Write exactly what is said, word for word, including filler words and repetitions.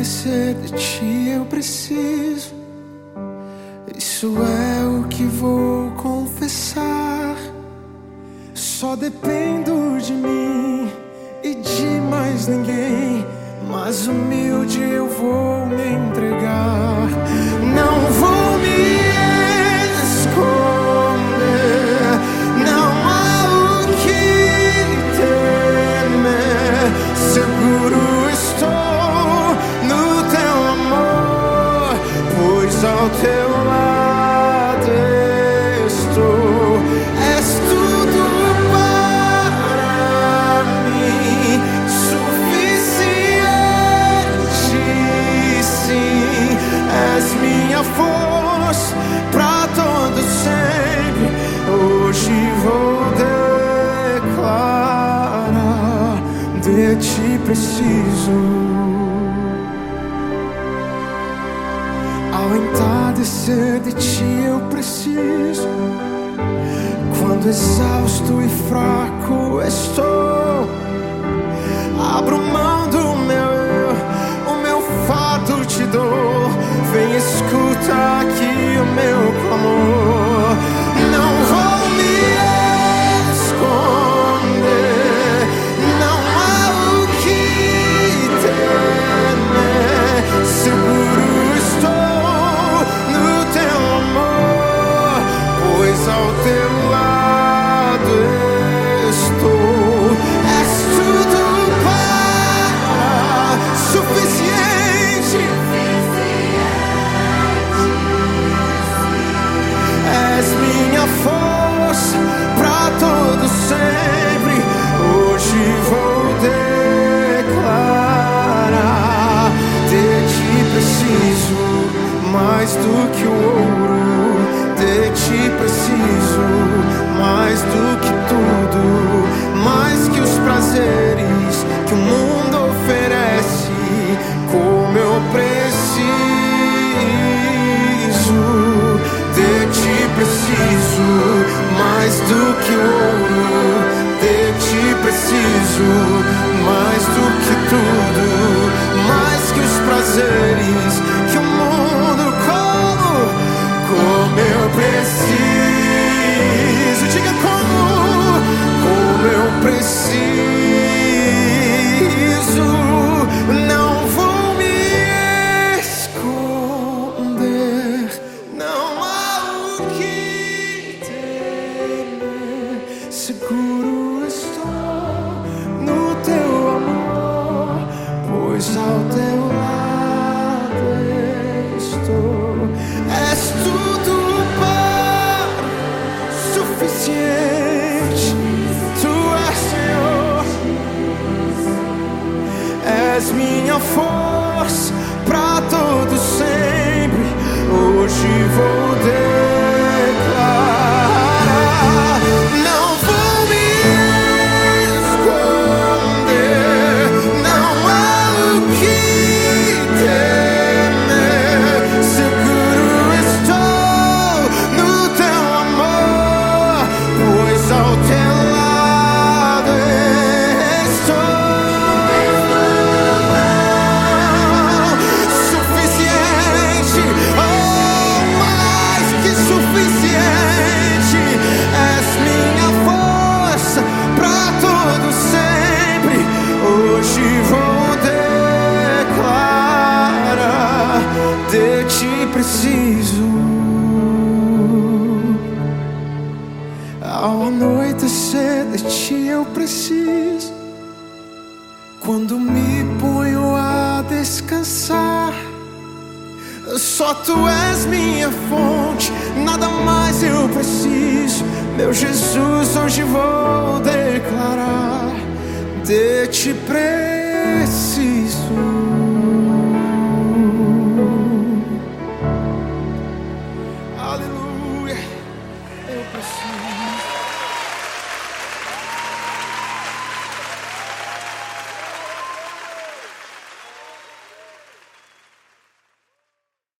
amanhecer de ti eu preciso. Isso é o que vou confessar. Só dependo de mim e de mais ninguém, mas humilde eu vou me entregar. Não vou me esconder, não há o que temer. Seguro estou no teu amor, pois ao teu lado estou. És tudo para mim, suficiente, sim. És minha força pra todo sempre. Hoje vou declarar: de ti preciso. Ao entardecer de ti eu preciso. Quando exausto e fraco estou, abro mão do meu eu, o meu fardo te dou. Vem, escuta aqui o meu clamor. Não vou me esconder, não há o que temer. Seguro estou no teu amor, pois ao teu lado estou. És tudo para suficiente. És minha força pra todo sempre. Hoje vou declarar: de ti preciso mais do que o ouro. De ti preciso mais do que tudo, mais que os prazeres que o mundo oferece. Como eu preciso de ti, preciso mais do que o ouro. De ti preciso mais do que tudo, mais que os prazeres que o mundo como. Como eu preciso, diga como, como eu preciso. Não vou me esconder, não há o que temer. Seguro estou no teu amor, pois ao teu lado estou. És tudo para suficiente. Tu és Senhor, és minha força pra todo sempre. Hoje vou declarar: não vou me esconder, não há o que temer. Seguro estou no teu amor, pois ao teu lado estou. Suficiente, oh, mais que suficiente. És minha força pra todo sempre. Hoje vou declarar: de ti preciso. Ao anoitecer de ti eu preciso. Quando me ponho a descansar, só tu és minha fonte, nada mais eu preciso. Meu Jesus, hoje vou declarar: de ti preciso. Aleluia, eu preciso.